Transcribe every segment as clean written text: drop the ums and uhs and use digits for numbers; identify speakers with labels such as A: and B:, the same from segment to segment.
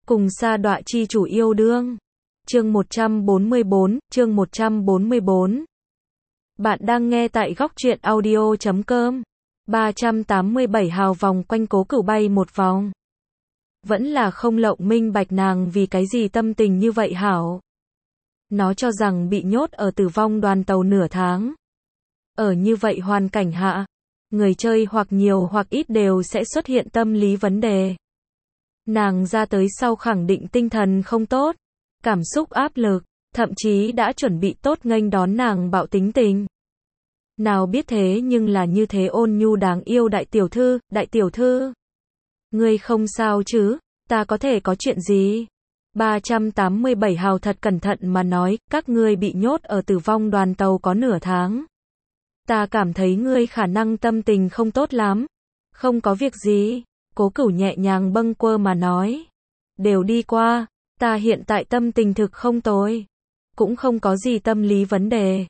A: Cùng sa đọa chi chủ yêu đương. Chương 144. Bạn đang nghe tại góc truyện audio.com. 387 hào vòng quanh Cố Cửu bay một vòng. Vẫn là không lộng minh bạch nàng vì cái gì tâm tình như vậy hảo. Nó cho rằng bị nhốt ở Tử Vong đoàn tàu nửa tháng. Ở như vậy hoàn cảnh hạ, người chơi hoặc nhiều hoặc ít đều sẽ xuất hiện tâm lý vấn đề. Nàng ra tới sau khẳng định tinh thần không tốt, cảm xúc áp lực, thậm chí đã chuẩn bị tốt nghênh đón nàng bạo tính tình. Nào biết thế nhưng là như thế ôn nhu đáng yêu đại tiểu thư. Ngươi không sao chứ, ta có thể có chuyện gì? 387 hào thật cẩn thận mà nói, các ngươi bị nhốt ở Tử Vong đoàn tàu có nửa tháng. Ta cảm thấy ngươi khả năng tâm tình không tốt lắm. Không có việc gì. Cố Cửu nhẹ nhàng bâng quơ mà nói. Đều đi qua, ta hiện tại tâm tình thực không tồi. Cũng không có gì tâm lý vấn đề.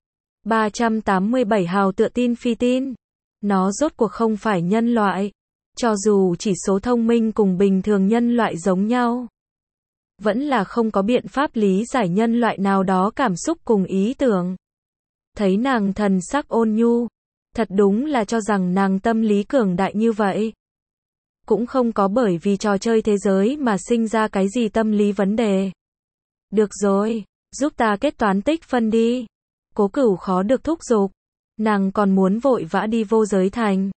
A: 387 hào tựa tin phi tin. Nó rốt cuộc không phải nhân loại. Cho dù chỉ số thông minh cùng bình thường nhân loại giống nhau. Vẫn là không có biện pháp lý giải nhân loại nào đó cảm xúc cùng ý tưởng. Thấy nàng thần sắc ôn nhu. Thật đúng là cho rằng nàng tâm lý cường đại như vậy. Cũng không có bởi vì trò chơi thế giới mà sinh ra cái gì tâm lý vấn đề. Được rồi, giúp ta kết toán tích phân đi. Cố Cửu khó được thúc giục. Nàng còn muốn vội vã đi vô giới thành.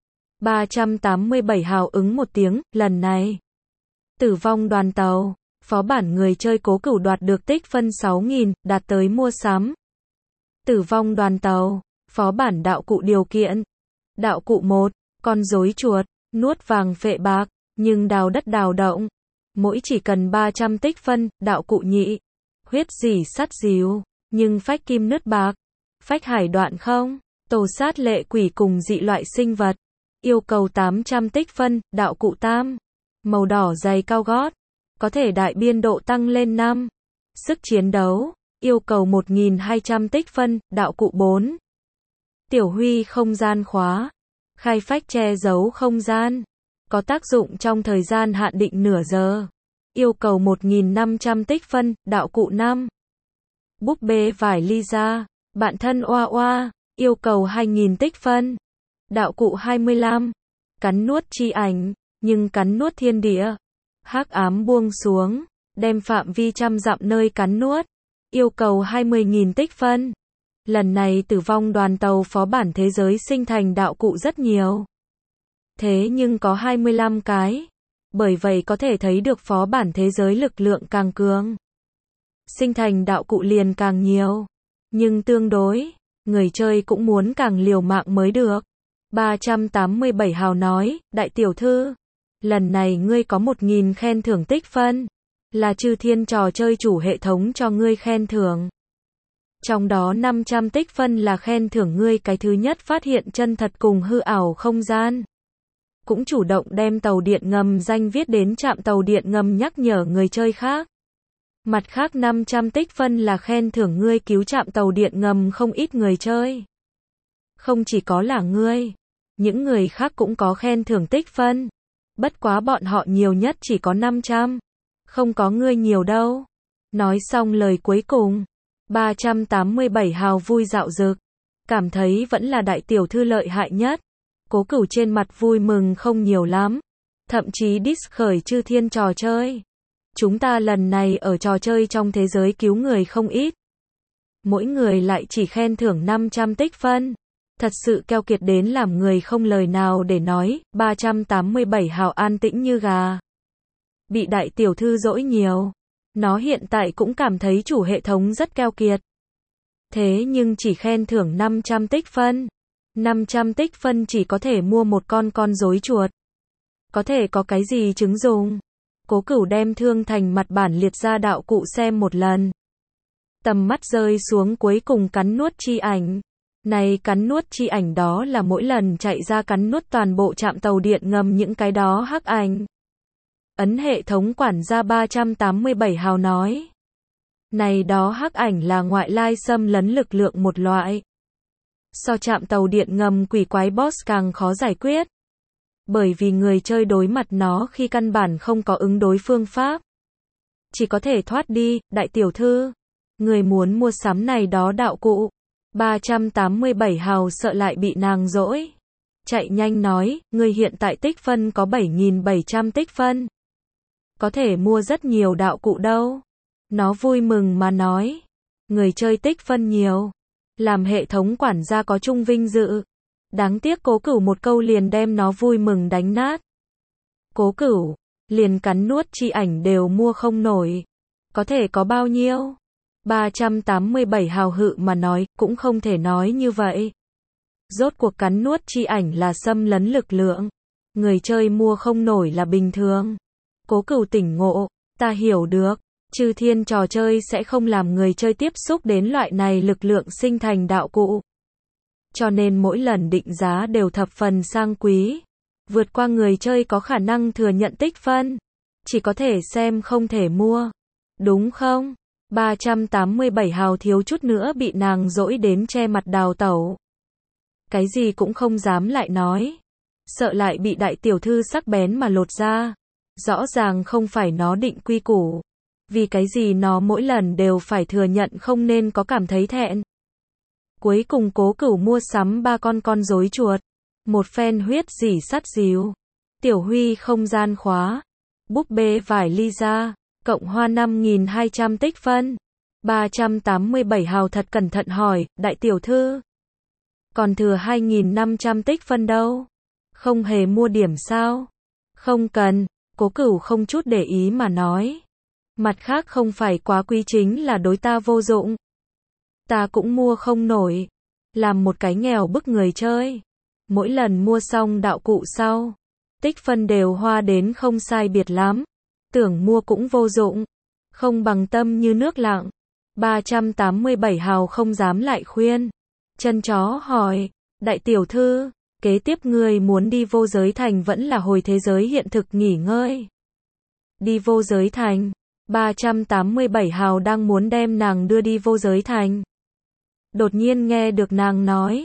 A: 387 hào ứng một tiếng, lần này. Tử Vong đoàn tàu, phó bản người chơi Cố Cửu đoạt được tích phân 6.000, đạt tới mua sắm. Tử Vong đoàn tàu, phó bản đạo cụ điều kiện. Đạo cụ 1, con rối chuột, nuốt vàng phệ bạc, nhưng đào đất đào động. Mỗi chỉ cần 300 tích phân, đạo cụ nhị. Huyết dỉ sắt díu, nhưng phách kim nứt bạc. Phách hải đoạn không, tổ sát lệ quỷ cùng dị loại sinh vật. Yêu cầu 800 tích phân, đạo cụ tam. Màu đỏ giày cao gót, có thể đại biên độ tăng lên 5. Sức chiến đấu, yêu cầu 1.200 tích phân, đạo cụ 4. Tiểu huy không gian khóa, khai phách che giấu không gian, có tác dụng trong thời gian hạn định nửa giờ. Yêu cầu 1.500 tích phân, đạo cụ 5. Búp bê vải Lisa, bạn thân oa oa, yêu cầu 2.000 tích phân. Đạo cụ 25. Cắn nuốt chi ảnh, nhưng cắn nuốt thiên địa. Hắc ám buông xuống, đem phạm vi trăm dặm nơi cắn nuốt. Yêu cầu 20.000 tích phân. Lần này Tử Vong đoàn tàu phó bản thế giới sinh thành đạo cụ rất nhiều. Thế nhưng có 25 cái. Bởi vậy có thể thấy được phó bản thế giới lực lượng càng cường. Sinh thành đạo cụ liền càng nhiều. Nhưng tương đối, người chơi cũng muốn càng liều mạng mới được. 387 hào nói, đại tiểu thư. Lần này ngươi có 1.000 khen thưởng tích phân. Là Chư Thiên trò chơi chủ hệ thống cho ngươi khen thưởng. Trong đó 500 tích phân là khen thưởng ngươi cái thứ nhất phát hiện chân thật cùng hư ảo không gian. Cũng chủ động đem tàu điện ngầm danh viết đến trạm tàu điện ngầm nhắc nhở người chơi khác. Mặt khác 500 tích phân là khen thưởng ngươi cứu trạm tàu điện ngầm không ít người chơi. Không chỉ có là ngươi, những người khác cũng có khen thưởng tích phân. Bất quá bọn họ nhiều nhất chỉ có 500. Không có ngươi nhiều đâu. Nói xong lời cuối cùng. 387 hào vui dạo dực. Cảm thấy vẫn là đại tiểu thư lợi hại nhất. Cố Cửu trên mặt vui mừng không nhiều lắm. Thậm chí diss khởi Chư Thiên trò chơi. Chúng ta lần này ở trò chơi trong thế giới cứu người không ít. Mỗi người lại chỉ khen thưởng 500 tích phân. Thật sự keo kiệt đến làm người không lời nào để nói. 387 hào an tĩnh như gà. Bị đại tiểu thư dỗi nhiều. Nó hiện tại cũng cảm thấy chủ hệ thống rất keo kiệt. Thế nhưng chỉ khen thưởng 500 tích phân. 500 tích phân chỉ có thể mua một con rối chuột. Có thể có cái gì chứng dùng. Cố Cửu đem thương thành mặt bản liệt ra đạo cụ xem một lần. Tầm mắt rơi xuống cuối cùng cắn nuốt chi ảnh. Này cắn nuốt chi ảnh đó là mỗi lần chạy ra cắn nuốt toàn bộ trạm tàu điện ngầm những cái đó hắc ảnh. Ấn hệ thống quản gia 387 hào nói. Này đó hắc ảnh là ngoại lai xâm lấn lực lượng một loại. So trạm tàu điện ngầm quỷ quái boss càng khó giải quyết. Bởi vì người chơi đối mặt nó khi căn bản không có ứng đối phương pháp. chỉ có thể thoát đi, đại tiểu thư. Người muốn mua sắm này đó đạo cụ. 387 hào sợ lại bị nàng dỗi. Chạy nhanh nói, người hiện tại tích phân có 7.700 tích phân. Có thể mua rất nhiều đạo cụ đâu. Nó vui mừng mà nói. Người chơi tích phân nhiều. Làm hệ thống quản gia có chung vinh dự. Đáng tiếc Cố Cửu một câu liền đem nó vui mừng đánh nát. Cố Cửu, liền cắn nuốt chi ảnh đều mua không nổi. Có thể có bao nhiêu? 387 hào hự mà nói, cũng không thể nói như vậy. Rốt cuộc cắn nuốt chi ảnh là xâm lấn lực lượng. Người chơi mua không nổi là bình thường. Cố Cửu tỉnh ngộ, ta hiểu được. Chư thiên trò chơi sẽ không làm người chơi tiếp xúc đến loại này lực lượng sinh thành đạo cụ. Cho nên mỗi lần định giá đều thập phần sang quý. Vượt qua người chơi có khả năng thừa nhận tích phân. Chỉ có thể xem không thể mua. Đúng không? 387 hào thiếu chút nữa bị nàng dỗi đến che mặt đào tẩu. Cái gì cũng không dám lại nói. Sợ lại bị đại tiểu thư sắc bén mà lột ra. Rõ ràng không phải nó định quy củ. Vì cái gì nó mỗi lần đều phải thừa nhận không nên có cảm thấy thẹn. Cuối cùng Cố Cửu mua sắm 3 con rối chuột. Một phen huyết rỉ sắt díu. Tiểu Huy không gian khóa. Búp bê vải Lisa. Cộng hoa 5.200 tích phân. 387 hào thật cẩn thận hỏi, đại tiểu thư. Còn thừa 2.500 tích phân đâu? Không hề mua điểm sao? Không cần, Cố Cửu không chút để ý mà nói. Mặt khác không phải quá quý chính là đối ta vô dụng. Ta cũng mua không nổi. Làm một cái nghèo bức người chơi. Mỗi lần mua xong đạo cụ sau. Tích phân đều hoa đến không sai biệt lắm. Tưởng mua cũng vô dụng. Không bằng tâm như nước lặng. 387 hào không dám lại khuyên. Chân chó hỏi. Đại tiểu thư, kế tiếp ngươi muốn đi vô giới thành vẫn là hồi thế giới hiện thực nghỉ ngơi? Đi vô giới thành. 387 hào đang muốn đem nàng đưa đi vô giới thành. Đột nhiên nghe được nàng nói.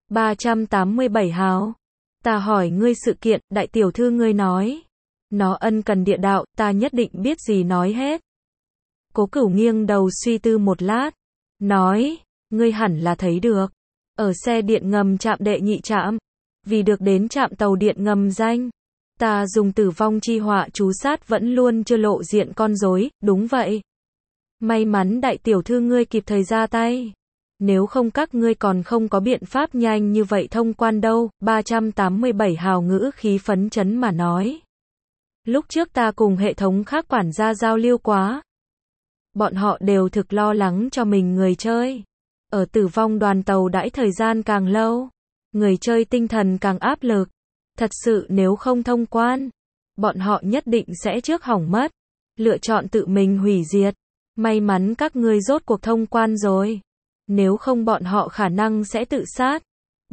A: 387 hào. Ta hỏi ngươi sự kiện, đại tiểu thư ngươi nói. Nó ân cần địa đạo, ta nhất định biết gì nói hết. Cố Cửu nghiêng đầu suy tư một lát. Nói, ngươi hẳn là thấy được. Ở xe điện ngầm trạm đệ nhị trạm. Vì được đến trạm tàu điện ngầm danh. Ta dùng tử vong chi họa chú sát vẫn luôn chưa lộ diện con rối, đúng vậy. May mắn đại tiểu thư ngươi kịp thời ra tay. Nếu không các ngươi còn không có biện pháp nhanh như vậy thông quan đâu. 387 hào ngữ khí phấn chấn mà nói. Lúc trước ta cùng hệ thống khác quản gia giao lưu quá. Bọn họ đều thực lo lắng cho mình người chơi. Ở tử vong đoàn tàu đãi thời gian càng lâu. Người chơi tinh thần càng áp lực. Thật sự nếu không thông quan. Bọn họ nhất định sẽ trước hỏng mất. Lựa chọn tự mình hủy diệt. May mắn các ngươi rốt cuộc thông quan rồi. Nếu không bọn họ khả năng sẽ tự sát.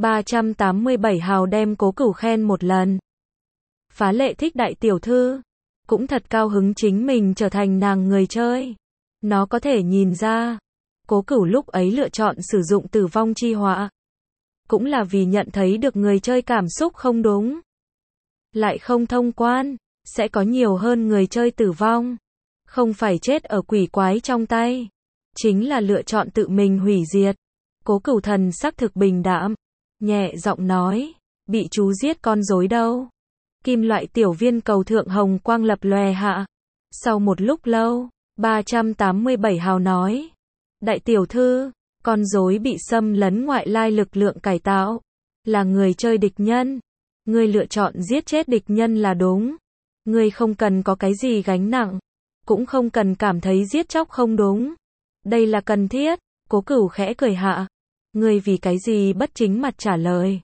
A: 387 hào đem Cố Cửu khen một lần. Phá lệ thích đại tiểu thư. Cũng thật cao hứng chính mình trở thành nàng người chơi. Nó có thể nhìn ra. Cố Cửu lúc ấy lựa chọn sử dụng tử vong chi họa. Cũng là vì nhận thấy được người chơi cảm xúc không đúng. Lại không thông quan. Sẽ có nhiều hơn người chơi tử vong. Không phải chết ở quỷ quái trong tay. Chính là lựa chọn tự mình hủy diệt. Cố Cửu thần sắc thực bình đạm. Nhẹ giọng nói. Bị chú giết con rối đâu. Kim loại tiểu viên cầu thượng hồng quang lập lòe hạ. Sau một lúc lâu. 387 hào nói. Đại tiểu thư. Con rối bị xâm lấn ngoại lai lực lượng cải tạo. Là người chơi địch nhân. Ngươi lựa chọn giết chết địch nhân là đúng. Ngươi không cần có cái gì gánh nặng. Cũng không cần cảm thấy giết chóc không đúng. Đây là cần thiết. Cố Cửu khẽ cười hạ. Ngươi vì cái gì bất chính mặt trả lời.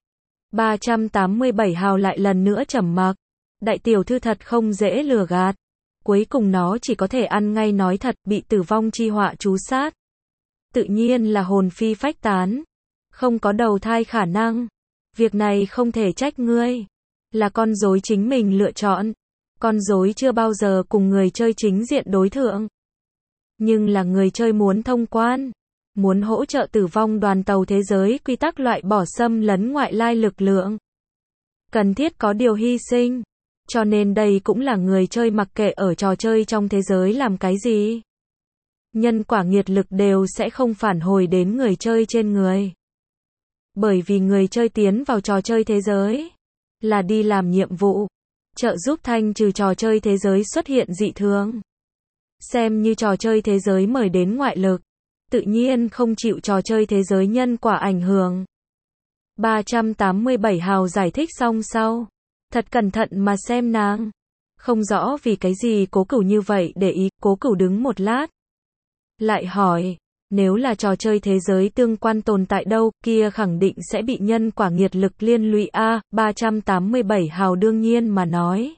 A: 387 hào lại lần nữa trầm mặc. Đại tiểu thư thật không dễ lừa gạt. Cuối cùng nó chỉ có thể ăn ngay nói thật, bị tử vong chi họa chú sát. Tự nhiên là hồn phi phách tán. Không có đầu thai khả năng. Việc này không thể trách ngươi. Là con rối chính mình lựa chọn. Con rối chưa bao giờ cùng người chơi chính diện đối thượng. Nhưng là người chơi muốn thông quan. Muốn hỗ trợ tử vong đoàn tàu thế giới quy tắc loại bỏ xâm lấn ngoại lai lực lượng. Cần thiết có điều hy sinh. Cho nên đây cũng là người chơi mặc kệ ở trò chơi trong thế giới làm cái gì. Nhân quả nghiệt lực đều sẽ không phản hồi đến người chơi trên người. Bởi vì người chơi tiến vào trò chơi thế giới là đi làm nhiệm vụ, trợ giúp thanh trừ trò chơi thế giới xuất hiện dị thường. Xem như trò chơi thế giới mời đến ngoại lực, tự nhiên không chịu trò chơi thế giới nhân quả ảnh hưởng. 387 Hào giải thích xong sau, thật cẩn thận mà xem nàng. Không rõ vì cái gì Cố Cửu như vậy để ý, Cố Cửu đứng một lát. Lại hỏi, nếu là trò chơi thế giới tương quan tồn tại đâu, kia khẳng định sẽ bị nhân quả nghiệt lực liên lụy a. 387 Hào đương nhiên mà nói.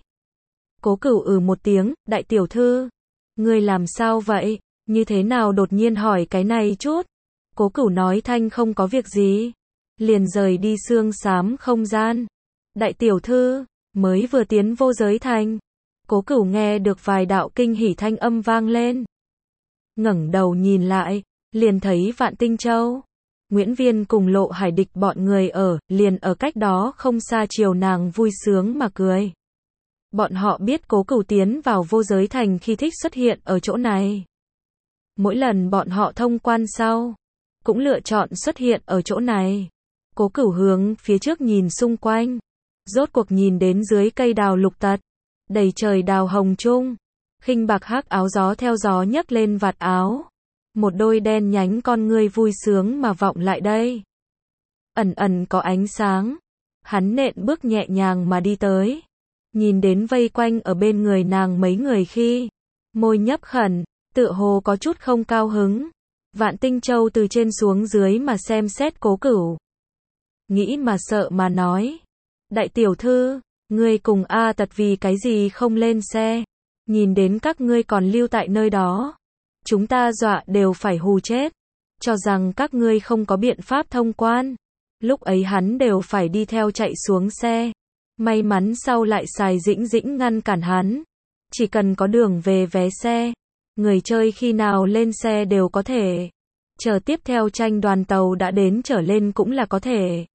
A: Cố Cửu một tiếng, đại tiểu thư, ngươi làm sao vậy? Như thế nào đột nhiên hỏi cái này chút? Cố Cửu nói thanh không có việc gì, liền rời đi xương xám không gian. Đại tiểu thư, mới vừa tiến vô giới thành, Cố Cửu nghe được vài đạo kinh hỉ thanh âm vang lên. Ngẩng đầu nhìn lại, liền thấy Vạn Tinh Châu, Nguyễn Viên cùng Lộ Hải Địch bọn người liền ở cách đó không xa chiều nàng vui sướng mà cười. Bọn họ biết Cố Cửu tiến vào vô giới thành khi thích xuất hiện ở chỗ này. Mỗi lần bọn họ thông quan sau, cũng lựa chọn xuất hiện ở chỗ này. Cố Cửu hướng phía trước nhìn xung quanh, rốt cuộc nhìn đến dưới cây đào lục tật, đầy trời đào hồng trung, khinh bạc hắc áo gió theo gió nhấc lên vạt áo. Một đôi đen nhánh con ngươi vui sướng mà vọng lại đây. Ẩn ẩn có ánh sáng. Hắn nện bước nhẹ nhàng mà đi tới. Nhìn đến vây quanh ở bên người nàng mấy người khi, môi nhấp khẩn, tựa hồ có chút không cao hứng. Vạn Tinh Châu từ trên xuống dưới mà xem xét Cố Cửu. Nghĩ mà sợ mà nói. Đại tiểu thư, ngươi cùng A Tật vì cái gì không lên xe? Nhìn đến các ngươi còn lưu tại nơi đó. Chúng ta dọa đều phải hù chết. Cho rằng các ngươi không có biện pháp thông quan. Lúc ấy hắn đều phải đi theo chạy xuống xe. May mắn sau lại xài dĩnh dĩnh ngăn cản hắn. Chỉ cần có đường về vé xe, người chơi khi nào lên xe đều có thể. Chờ tiếp theo tranh đoàn tàu đã đến trở lên cũng là có thể.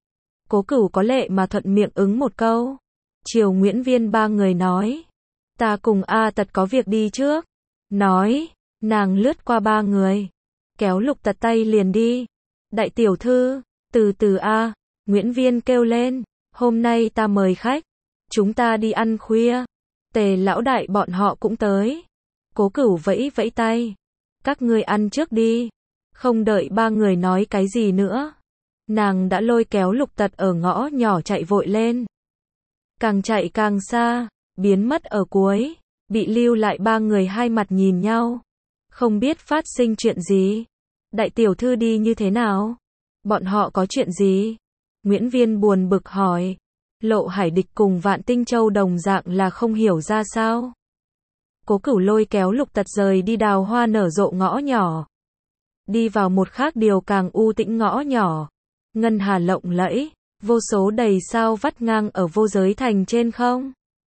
A: Cố Cửu có lệ mà thuận miệng ứng một câu. Chiều Nguyễn Viên ba người nói. Ta cùng A Tật có việc đi trước. Nói, nàng lướt qua ba người. Kéo Lục Tật tay liền đi. Đại tiểu thư, từ từ A. Nguyễn Viên kêu lên. Hôm nay ta mời khách. Chúng ta đi ăn khuya. Tề lão đại bọn họ cũng tới. Cố Cửu vẫy vẫy tay. Các ngươi ăn trước đi. Không đợi ba người nói cái gì nữa. Nàng đã lôi kéo Lục Tật ở ngõ nhỏ chạy vội lên. Càng chạy càng xa, biến mất ở cuối. Bị lưu lại ba người hai mặt nhìn nhau. Không biết phát sinh chuyện gì. Đại tiểu thư đi như thế nào? Bọn họ có chuyện gì? Nguyễn Viên buồn bực hỏi. Lộ Hải Địch cùng Vạn Tinh Châu đồng dạng là không hiểu ra sao. Cố Cửu lôi kéo Lục Tật rời đi đào hoa nở rộ ngõ nhỏ. Đi vào một khác điều càng u tĩnh ngõ nhỏ. Ngân hà lộng lẫy, vô số đầy sao vắt ngang ở vô giới thành trên không.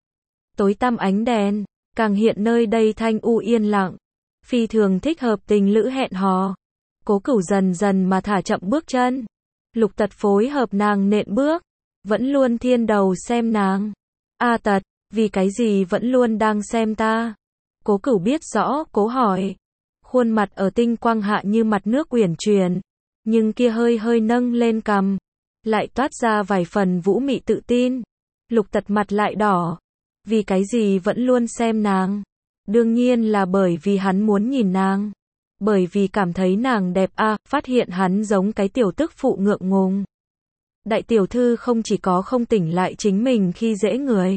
A: Tối tăm ánh đèn, càng hiện nơi đây thanh u yên lặng. Phi thường thích hợp tình lữ hẹn hò. Cố Cửu dần dần mà thả chậm bước chân. Lục Tật phối hợp nàng nện bước. Vẫn luôn thiên đầu xem nàng. A Tật, vì cái gì vẫn luôn đang xem ta? Cố Cửu biết rõ, cố hỏi. Khuôn mặt ở tinh quang hạ như mặt nước uyển chuyển. Nhưng kia hơi hơi nâng lên cằm. Lại toát ra vài phần vũ mị tự tin. Lục Tật mặt lại đỏ. Vì cái gì vẫn luôn xem nàng? Đương nhiên là bởi vì hắn muốn nhìn nàng. Bởi vì cảm thấy nàng đẹp phát hiện hắn giống cái tiểu tức phụ ngượng ngùng. Đại tiểu thư không chỉ có không tỉnh lại chính mình khi dễ người.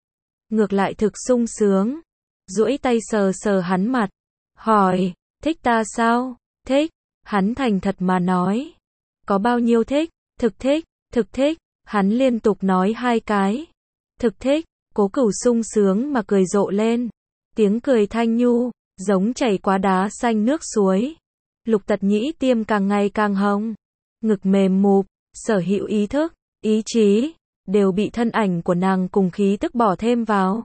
A: Ngược lại thực sung sướng. Duỗi tay sờ sờ hắn mặt. Hỏi, thích ta sao? Thích. Hắn thành thật mà nói. Có bao nhiêu thích? Thực thích, thực thích. Hắn liên tục nói hai cái. Thực thích. Cố Cửu sung sướng mà cười rộ lên. Tiếng cười thanh nhu, giống chảy qua đá xanh nước suối. Lục Tật nhĩ tiêm càng ngày càng hồng. Ngực mềm mụp, sở hữu ý thức, ý chí, đều bị thân ảnh của nàng cùng khí tức bỏ thêm vào.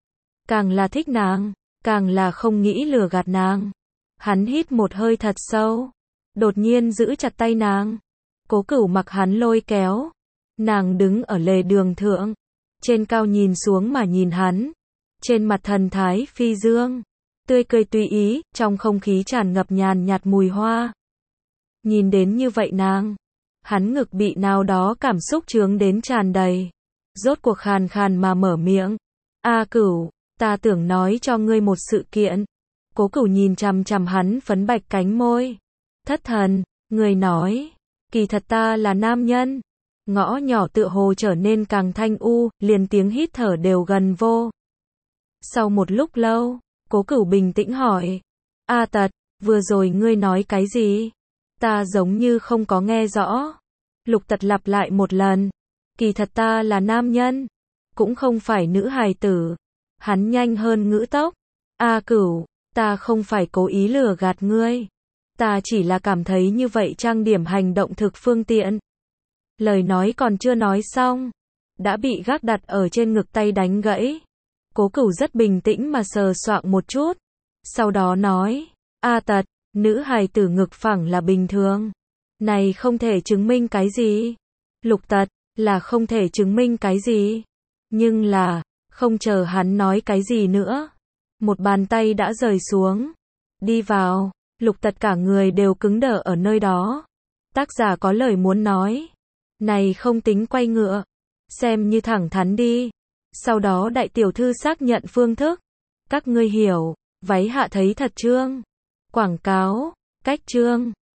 A: Càng là thích nàng, càng là không nghĩ lừa gạt nàng. Hắn hít một hơi thật sâu. Đột nhiên giữ chặt tay nàng. Cố Cửu mặc hắn lôi kéo. Nàng đứng ở lề đường thượng. trên cao nhìn xuống mà nhìn hắn. Trên mặt thần thái phi dương, tươi cười tùy ý, trong không khí tràn ngập nhàn nhạt mùi hoa. Nhìn đến như vậy nàng, hắn ngực bị nào đó cảm xúc chướng đến tràn đầy. Rốt cuộc khàn khàn mà mở miệng. A Cửu, ta tưởng nói cho ngươi một sự kiện. Cố Cửu nhìn chằm chằm hắn phấn bạch cánh môi. Thất thần, người nói, kỳ thật ta là nam nhân. Ngõ nhỏ tựa hồ trở nên càng thanh u, liền tiếng hít thở đều gần vô. Sau một lúc lâu, Cố Cửu bình tĩnh hỏi. A Tật, vừa rồi ngươi nói cái gì? Ta giống như không có nghe rõ. Lục Tật lặp lại một lần. Kỳ thật ta là nam nhân, cũng không phải nữ hài tử. Hắn nhanh hơn ngữ tốc. A Cửu, ta không phải cố ý lừa gạt ngươi. Ta chỉ là cảm thấy như vậy trang điểm hành động thực phương tiện. Lời nói còn chưa nói xong, đã bị gác đặt ở trên ngực tay đánh gãy. Cố Cửu rất bình tĩnh mà sờ soạng một chút. Sau đó nói, A Tật, nữ hài tử ngực phẳng là bình thường. Này không thể chứng minh cái gì. Lục Tật, là không thể chứng minh cái gì. Nhưng là, không chờ hắn nói cái gì nữa. Một bàn tay đã rời xuống. Đi vào, Lục Tật cả người đều cứng đờ ở nơi đó. Tác giả có lời muốn nói. Này không tính quay ngựa. Xem như thẳng thắn đi. Sau đó đại tiểu thư xác nhận phương thức. Các ngươi hiểu, váy hạ thấy thật chương. Quảng cáo, cách chương.